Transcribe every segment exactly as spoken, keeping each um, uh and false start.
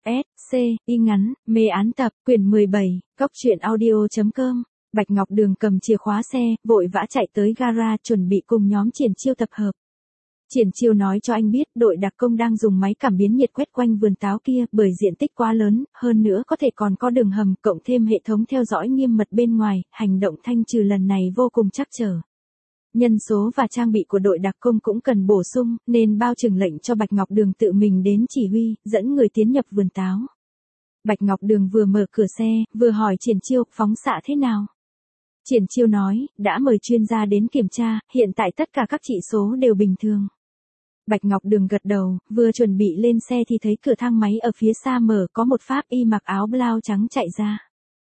S, C, y ngắn, mê án tập, quyển mười bảy, góc truyện audio.com. Bạch Ngọc Đường cầm chìa khóa xe, vội vã chạy tới gara chuẩn bị cùng nhóm Triển Chiêu tập hợp. Triển Chiêu nói cho anh biết đội đặc công đang dùng máy cảm biến nhiệt quét quanh vườn táo kia bởi diện tích quá lớn, hơn nữa có thể còn có đường hầm cộng thêm hệ thống theo dõi nghiêm mật bên ngoài, hành động thanh trừ lần này vô cùng trắc trở. Nhân số và trang bị của đội đặc công cũng cần bổ sung, nên bao trưởng lệnh cho Bạch Ngọc Đường tự mình đến chỉ huy, dẫn người tiến nhập vườn táo. Bạch Ngọc Đường vừa mở cửa xe, vừa hỏi Triển Chiêu, phóng xạ thế nào? Triển Chiêu nói, đã mời chuyên gia đến kiểm tra, hiện tại tất cả các chỉ số đều bình thường. Bạch Ngọc Đường gật đầu, vừa chuẩn bị lên xe thì thấy cửa thang máy ở phía xa mở, có một pháp y mặc áo blau trắng chạy ra.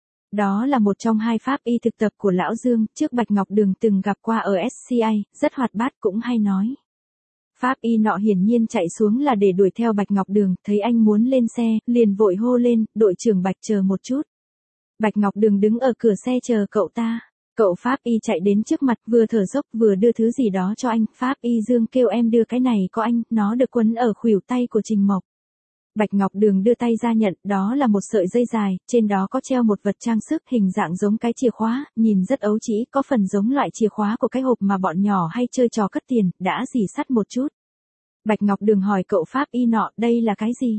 Đó là một trong hai pháp y thực tập của Lão Dương, trước Bạch Ngọc Đường từng gặp qua ở ét xê i, rất hoạt bát cũng hay nói. Pháp y nọ hiển nhiên chạy xuống là để đuổi theo Bạch Ngọc Đường, thấy anh muốn lên xe, liền vội hô lên, đội trưởng Bạch chờ một chút. Bạch Ngọc Đường đứng ở cửa xe chờ cậu ta. Cậu pháp y chạy đến trước mặt, vừa thở dốc vừa đưa thứ gì đó cho anh. Pháp y Dương kêu em đưa cái này có anh, nó được quấn ở khuỷu tay của Trình Mộc. Bạch Ngọc Đường đưa tay ra nhận, đó là một sợi dây dài, trên đó có treo một vật trang sức hình dạng giống cái chìa khóa, nhìn rất ấu trĩ, có phần giống loại chìa khóa của cái hộp mà bọn nhỏ hay chơi trò cất tiền, đã rỉ sắt một chút. Bạch Ngọc Đường hỏi cậu pháp y nọ, đây là cái gì?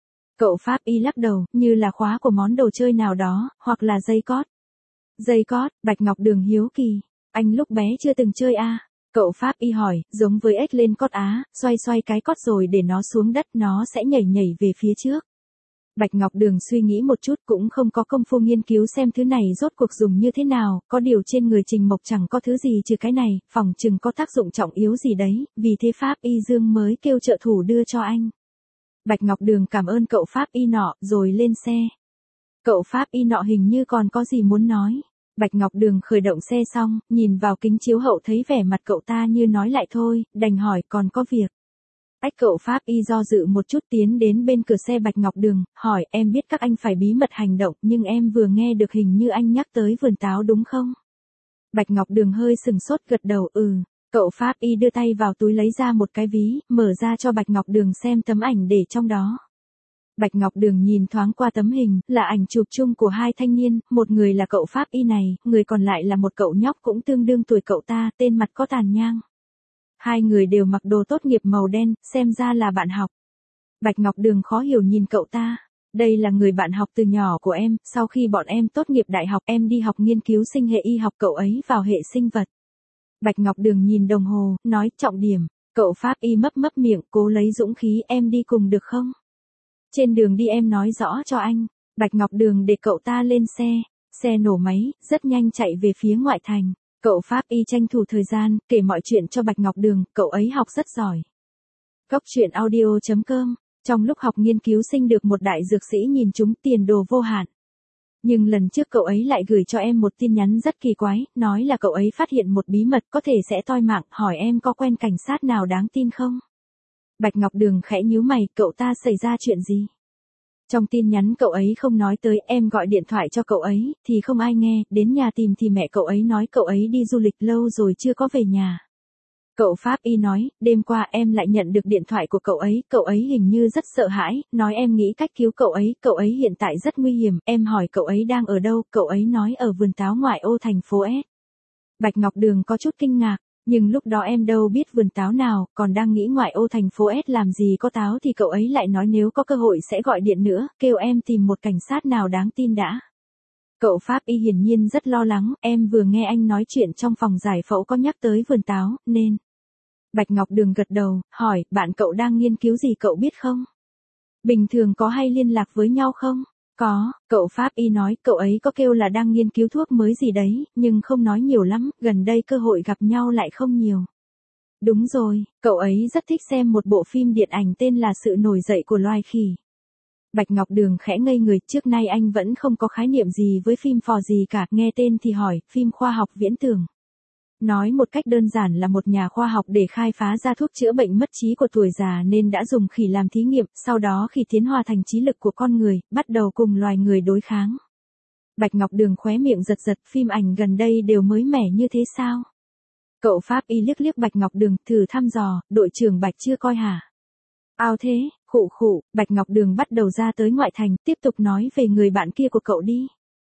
Cậu pháp y lắc đầu, như là khóa của món đồ chơi nào đó, hoặc là dây cót. Dây cót, Bạch Ngọc Đường hiếu kỳ, anh lúc bé chưa từng chơi à? Cậu pháp y hỏi, giống với ếch lên cót á, xoay xoay cái cót rồi để nó xuống đất, nó sẽ nhảy nhảy về phía trước. Bạch Ngọc Đường suy nghĩ một chút cũng không có công phu nghiên cứu xem thứ này rốt cuộc dùng như thế nào, có điều trên người Trình Mộc chẳng có thứ gì trừ cái này, phòng chừng có tác dụng trọng yếu gì đấy, vì thế pháp y Dương mới kêu trợ thủ đưa cho anh. Bạch Ngọc Đường cảm ơn cậu pháp y nọ, rồi lên xe. Cậu pháp y nọ hình như còn có gì muốn nói. Bạch Ngọc Đường khởi động xe xong, nhìn vào kính chiếu hậu thấy vẻ mặt cậu ta như nói lại thôi, đành hỏi còn có việc. Ách cậu pháp y do dự một chút tiến đến bên cửa xe Bạch Ngọc Đường, hỏi em biết các anh phải bí mật hành động, nhưng em vừa nghe được hình như anh nhắc tới vườn táo đúng không? Bạch Ngọc Đường hơi sừng sốt gật đầu ừ. Cậu pháp y đưa tay vào túi lấy ra một cái ví, mở ra cho Bạch Ngọc Đường xem tấm ảnh để trong đó. Bạch Ngọc Đường nhìn thoáng qua tấm hình, là ảnh chụp chung của hai thanh niên, một người là cậu pháp y này, người còn lại là một cậu nhóc cũng tương đương tuổi cậu ta, tên mặt có tàn nhang. Hai người đều mặc đồ tốt nghiệp màu đen, xem ra là bạn học. Bạch Ngọc Đường khó hiểu nhìn cậu ta. Đây là người bạn học từ nhỏ của em, sau khi bọn em tốt nghiệp đại học em đi học nghiên cứu sinh hệ y học, cậu ấy vào hệ sinh vật. Bạch Ngọc Đường nhìn đồng hồ, nói trọng điểm, cậu pháp y mấp mấp miệng, cố lấy dũng khí, em đi cùng được không? Trên đường đi em nói rõ cho anh. Bạch Ngọc Đường để cậu ta lên xe, xe nổ máy, rất nhanh chạy về phía ngoại thành. Cậu pháp y tranh thủ thời gian, kể mọi chuyện cho Bạch Ngọc Đường, cậu ấy học rất giỏi. Góc truyện audio.com, trong lúc học nghiên cứu sinh được một đại dược sĩ nhìn trúng tiền đồ vô hạn. Nhưng lần trước cậu ấy lại gửi cho em một tin nhắn rất kỳ quái, nói là cậu ấy phát hiện một bí mật có thể sẽ toi mạng, hỏi em có quen cảnh sát nào đáng tin không? Bạch Ngọc Đường khẽ nhíu mày, cậu ta xảy ra chuyện gì? Trong tin nhắn cậu ấy không nói tới, em gọi điện thoại cho cậu ấy, thì không ai nghe, đến nhà tìm thì mẹ cậu ấy nói cậu ấy đi du lịch lâu rồi chưa có về nhà. Cậu pháp y nói, đêm qua em lại nhận được điện thoại của cậu ấy, cậu ấy hình như rất sợ hãi, nói em nghĩ cách cứu cậu ấy, cậu ấy hiện tại rất nguy hiểm, em hỏi cậu ấy đang ở đâu, cậu ấy nói ở vườn táo ngoại ô thành phố S. Bạch Ngọc Đường có chút kinh ngạc. Nhưng lúc đó em đâu biết vườn táo nào, còn đang nghĩ ngoại ô thành phố S làm gì có táo thì cậu ấy lại nói nếu có cơ hội sẽ gọi điện nữa, kêu em tìm một cảnh sát nào đáng tin đã. Cậu pháp y hiển nhiên rất lo lắng, em vừa nghe anh nói chuyện trong phòng giải phẫu có nhắc tới vườn táo, nên. Bạch Ngọc Đường gật đầu, hỏi, bạn cậu đang nghiên cứu gì cậu biết không? Bình thường có hay liên lạc với nhau không? Có, cậu pháp y nói, cậu ấy có kêu là đang nghiên cứu thuốc mới gì đấy, nhưng không nói nhiều lắm, gần đây cơ hội gặp nhau lại không nhiều. Đúng rồi, cậu ấy rất thích xem một bộ phim điện ảnh tên là Sự nổi dậy của loài khỉ. Bạch Ngọc Đường khẽ ngây người, trước nay anh vẫn không có khái niệm gì với phim phò gì cả, nghe tên thì hỏi, phim khoa học viễn tưởng. Nói một cách đơn giản là một nhà khoa học để khai phá ra thuốc chữa bệnh mất trí của tuổi già nên đã dùng khỉ làm thí nghiệm, sau đó khỉ tiến hóa thành trí lực của con người, bắt đầu cùng loài người đối kháng. Bạch Ngọc Đường khóe miệng giật giật, phim ảnh gần đây đều mới mẻ như thế sao? Cậu pháp y liếc liếc Bạch Ngọc Đường, thử thăm dò, đội trưởng Bạch chưa coi hả? Ao thế, khụ khụ, Bạch Ngọc Đường bắt đầu ra tới ngoại thành, tiếp tục nói về người bạn kia của cậu đi.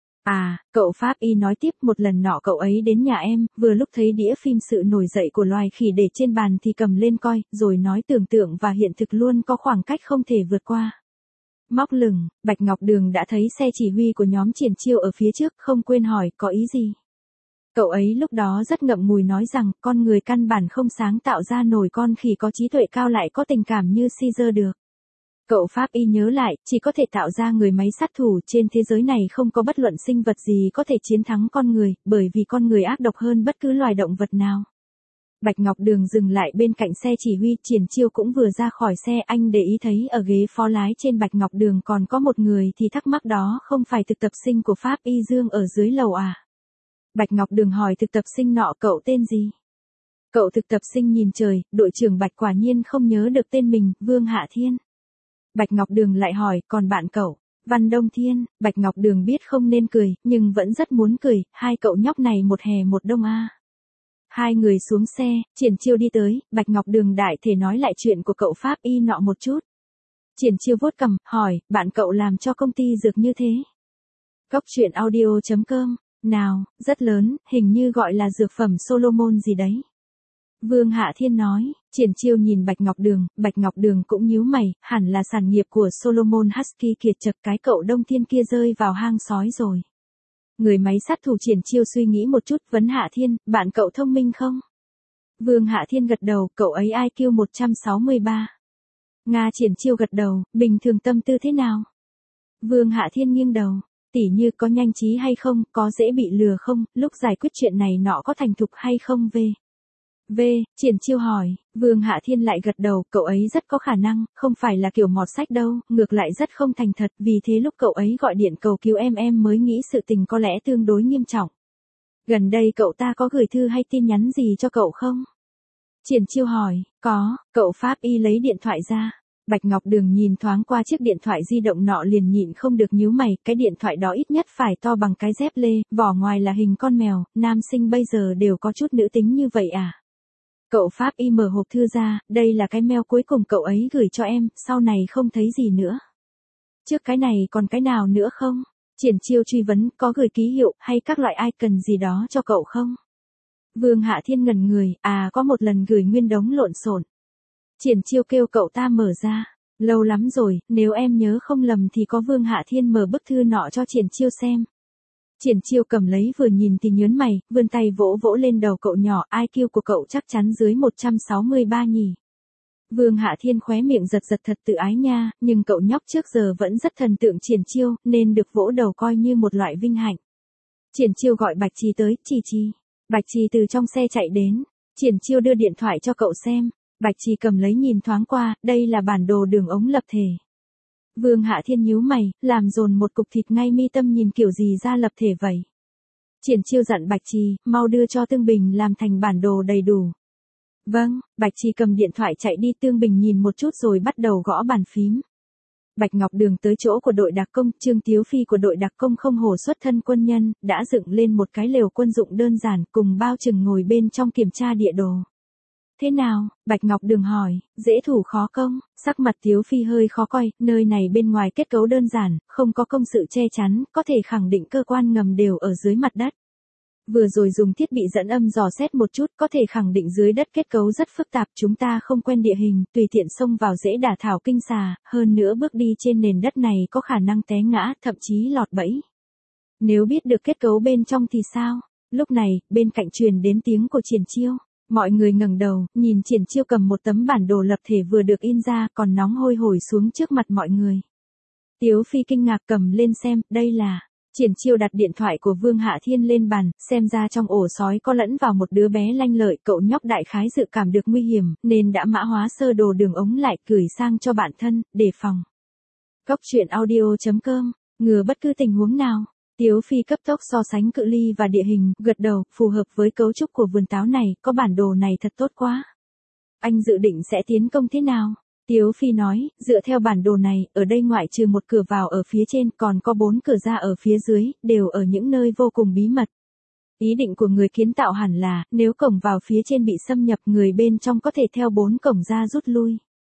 À, cậu Pháp Y nói tiếp, một lần nọ cậu ấy đến nhà em, vừa lúc thấy đĩa phim Sự nổi dậy của loài khỉ để trên bàn thì cầm lên coi, rồi nói tưởng tượng và hiện thực luôn có khoảng cách không thể vượt qua. Móc lửng, Bạch Ngọc Đường đã thấy xe chỉ huy của nhóm Triển Chiêu ở phía trước, không quên hỏi, có ý gì? Cậu ấy lúc đó rất ngậm ngùi nói rằng, con người căn bản không sáng tạo ra nổi con khỉ có trí tuệ cao lại có tình cảm như Caesar được. Cậu Pháp Y nhớ lại, chỉ có thể tạo ra người máy sát thủ, trên thế giới này không có bất luận sinh vật gì có thể chiến thắng con người, bởi vì con người ác độc hơn bất cứ loài động vật nào. Bạch Ngọc Đường dừng lại bên cạnh xe chỉ huy, Triển Chiêu cũng vừa ra khỏi xe, anh để ý thấy ở ghế phó lái trên Bạch Ngọc Đường còn có một người thì thắc mắc đó không phải thực tập sinh của Pháp Y Dương ở dưới lầu à? Bạch Ngọc Đường hỏi thực tập sinh nọ, cậu tên gì? Cậu thực tập sinh nhìn trời, đội trưởng Bạch quả nhiên không nhớ được tên mình, Vương Hạ Thiên. Bạch Ngọc Đường lại hỏi, còn bạn cậu? Văn Đông Thiên. Bạch Ngọc Đường biết không nên cười, nhưng vẫn rất muốn cười, hai cậu nhóc này một hè một đông a. Hai người xuống xe, Triển Chiêu đi tới, Bạch Ngọc Đường đại thể nói lại chuyện của cậu Pháp Y nọ một chút. Triển Chiêu vuốt cằm, hỏi, bạn cậu làm cho công ty dược như thế? Cốc truyện audio chấm com, nào, rất lớn, hình như gọi là dược phẩm Solomon gì đấy. Vương Hạ Thiên nói. Triển Chiêu nhìn Bạch Ngọc Đường, Bạch Ngọc Đường cũng nhíu mày, hẳn là sản nghiệp của Solomon Husky kiệt chật, cái cậu Đông Thiên kia rơi vào hang sói rồi. Người máy sát thủ. Triển Chiêu suy nghĩ một chút, vấn Hạ Thiên, bạn cậu thông minh không? Vương Hạ Thiên gật đầu, cậu ấy i kiu một trăm sáu mươi ba. Nga. Triển Chiêu gật đầu, bình thường tâm tư thế nào? Vương Hạ Thiên nghiêng đầu, tỉ như có nhanh trí hay không, có dễ bị lừa không, lúc giải quyết chuyện này nọ có thành thục hay không về. V. Triển Chiêu hỏi, Vương Hạ Thiên lại gật đầu, cậu ấy rất có khả năng, không phải là kiểu mọt sách đâu, ngược lại rất không thành thật, vì thế lúc cậu ấy gọi điện cầu cứu em em mới nghĩ sự tình có lẽ tương đối nghiêm trọng. Gần đây cậu ta có gửi thư hay tin nhắn gì cho cậu không? Triển Chiêu hỏi, có, cậu Pháp Y lấy điện thoại ra. Bạch Ngọc Đường nhìn thoáng qua chiếc điện thoại di động nọ liền nhịn không được nhíu mày, cái điện thoại đó ít nhất phải to bằng cái dép lê, vỏ ngoài là hình con mèo, nam sinh bây giờ đều có chút nữ tính như vậy à? Cậu Pháp Y mở hộp thư ra, đây là cái mail cuối cùng cậu ấy gửi cho em, sau này không thấy gì nữa. Trước cái này còn cái nào nữa không? Triển Chiêu truy vấn, có gửi ký hiệu hay các loại icon gì đó cho cậu không? Vương Hạ Thiên ngẩn người, à có một lần gửi nguyên đống lộn xộn. Triển Chiêu kêu cậu ta mở ra, lâu lắm rồi, nếu em nhớ không lầm thì có. Vương Hạ Thiên mở bức thư nọ cho Triển Chiêu xem. Triển Chiêu cầm lấy vừa nhìn thì nhớn mày, vươn tay vỗ vỗ lên đầu cậu nhỏ, i kiu của cậu chắc chắn dưới một trăm sáu mươi ba nhỉ. Vương Hạ Thiên khóe miệng giật giật, thật tự ái nha, nhưng cậu nhóc trước giờ vẫn rất thần tượng Triển Chiêu, nên được vỗ đầu coi như một loại vinh hạnh. Triển Chiêu gọi Bạch Trì tới, Trì Trì. Bạch Trì từ trong xe chạy đến. Triển Chiêu đưa điện thoại cho cậu xem. Bạch Trì cầm lấy nhìn thoáng qua, đây là bản đồ đường ống lập thể. Vương Hạ Thiên nhíu mày, làm dồn một cục thịt ngay mi tâm, nhìn kiểu gì ra lập thể vậy. Triển Chiêu dặn Bạch Trì, mau đưa cho Tương Bình làm thành bản đồ đầy đủ. Vâng. Bạch Trì cầm điện thoại chạy đi. Tương Bình nhìn một chút rồi bắt đầu gõ bàn phím. Bạch Ngọc Đường tới chỗ của đội đặc công, Trương Tiếu Phi của đội đặc công không hổ xuất thân quân nhân, đã dựng lên một cái lều quân dụng đơn giản, cùng bao trừng ngồi bên trong kiểm tra địa đồ. Thế nào? Bạch Ngọc Đường hỏi, dễ thủ khó công? Sắc mặt Tiếu Phi hơi khó coi, nơi này bên ngoài kết cấu đơn giản, không có công sự che chắn, có thể khẳng định cơ quan ngầm đều ở dưới mặt đất. Vừa rồi dùng thiết bị dẫn âm dò xét một chút, có thể khẳng định dưới đất kết cấu rất phức tạp, chúng ta không quen địa hình, tùy tiện xông vào dễ đả thảo kinh xà, hơn nữa bước đi trên nền đất này có khả năng té ngã, thậm chí lọt bẫy. Nếu biết được kết cấu bên trong thì sao? Lúc này, bên cạnh truyền đến tiếng của Triển Chiêu. Mọi người ngẩng đầu, nhìn Triển Chiêu cầm một tấm bản đồ lập thể vừa được in ra, còn nóng hôi hổi xuống trước mặt mọi người. Tiếu Phi kinh ngạc cầm lên xem, đây là... Triển Chiêu đặt điện thoại của Vương Hạ Thiên lên bàn, xem ra trong ổ sói có lẫn vào một đứa bé lanh lợi, cậu nhóc đại khái dự cảm được nguy hiểm, nên đã mã hóa sơ đồ đường ống lại, gửi sang cho bạn thân, đề phòng. Cốc truyện audio chấm com, ngừa bất cứ tình huống nào. Tiếu Phi cấp tốc so sánh cự ly và địa hình, gật đầu, phù hợp với cấu trúc của vườn táo này, có bản đồ này thật tốt quá. Anh dự định sẽ tiến công thế nào? Tiếu Phi nói, dựa theo bản đồ này, ở đây ngoại trừ một cửa vào ở phía trên, còn có bốn cửa ra ở phía dưới, đều ở những nơi vô cùng bí mật. Ý định của người kiến tạo hẳn là, nếu cổng vào phía trên bị xâm nhập, người bên trong có thể theo bốn cổng ra rút lui.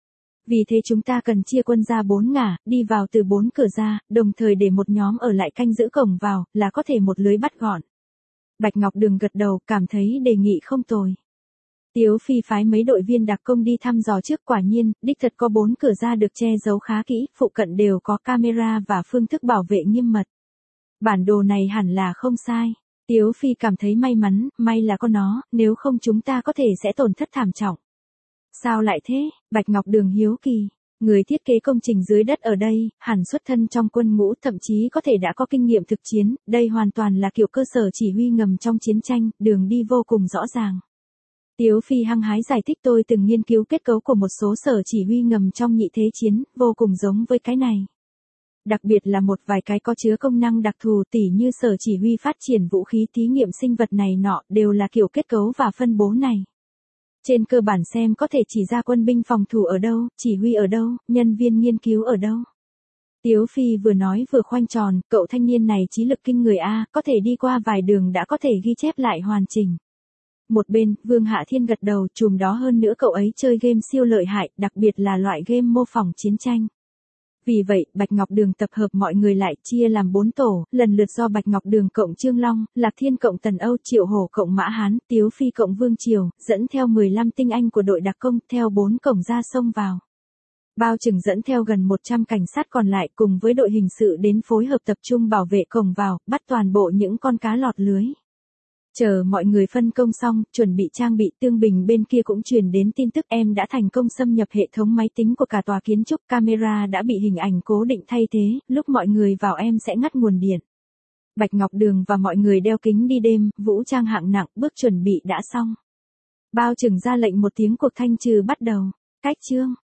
Vì thế chúng ta cần chia quân ra bốn ngả, đi vào từ bốn cửa ra, đồng thời để một nhóm ở lại canh giữ cổng vào, là có thể một lưới bắt gọn. Bạch Ngọc Đường gật đầu, cảm thấy đề nghị không tồi. Tiếu Phi phái mấy đội viên đặc công đi thăm dò trước, quả nhiên, đích thật có bốn cửa ra được che giấu khá kỹ, phụ cận đều có camera và phương thức bảo vệ nghiêm mật. Bản đồ này hẳn là không sai. Tiếu Phi cảm thấy may mắn, may là có nó, nếu không chúng ta có thể sẽ tổn thất thảm trọng. Sao lại thế? Bạch Ngọc Đường hiếu kỳ. Người thiết kế công trình dưới đất ở đây, hẳn xuất thân trong quân ngũ, thậm chí có thể đã có kinh nghiệm thực chiến, đây hoàn toàn là kiểu cơ sở chỉ huy ngầm trong chiến tranh, đường đi vô cùng rõ ràng. Tiếu Phi hăng hái giải thích, tôi từng nghiên cứu kết cấu của một số sở chỉ huy ngầm trong nhị thế chiến, vô cùng giống với cái này. Đặc biệt là một vài cái có chứa công năng đặc thù, tỉ như sở chỉ huy phát triển vũ khí, thí nghiệm sinh vật này nọ, đều là kiểu kết cấu và phân bố này. Trên cơ bản xem có thể chỉ ra quân binh phòng thủ ở đâu, chỉ huy ở đâu, nhân viên nghiên cứu ở đâu. Tiếu Phi vừa nói vừa khoanh tròn, cậu thanh niên này trí lực kinh người a, có thể đi qua vài đường đã có thể ghi chép lại hoàn chỉnh. Một bên, Vương Hạ Thiên gật đầu, chùm đó hơn nữa cậu ấy chơi game siêu lợi hại, đặc biệt là loại game mô phỏng chiến tranh. Vì vậy, Bạch Ngọc Đường tập hợp mọi người lại, chia làm bốn tổ, lần lượt do Bạch Ngọc Đường cộng Trương Long, Lạc Thiên cộng Tần Âu, Triệu Hổ cộng Mã Hán, Tiếu Phi cộng Vương Triều, dẫn theo mười lăm tinh anh của đội đặc công, theo bốn cổng ra sông vào. Bao Trừng dẫn theo gần một trăm cảnh sát còn lại cùng với đội hình sự đến phối hợp tập trung bảo vệ cổng vào, bắt toàn bộ những con cá lọt lưới. Chờ mọi người phân công xong, chuẩn bị trang bị, Tương Bình bên kia cũng truyền đến tin tức em đã thành công xâm nhập hệ thống máy tính của cả tòa kiến trúc, camera đã bị hình ảnh cố định thay thế, lúc mọi người vào em sẽ ngắt nguồn điện. Bạch Ngọc Đường và mọi người đeo kính đi đêm, vũ trang hạng nặng, bước chuẩn bị đã xong. Bao Trừng ra lệnh một tiếng, cuộc thanh trừ bắt đầu. Cách chương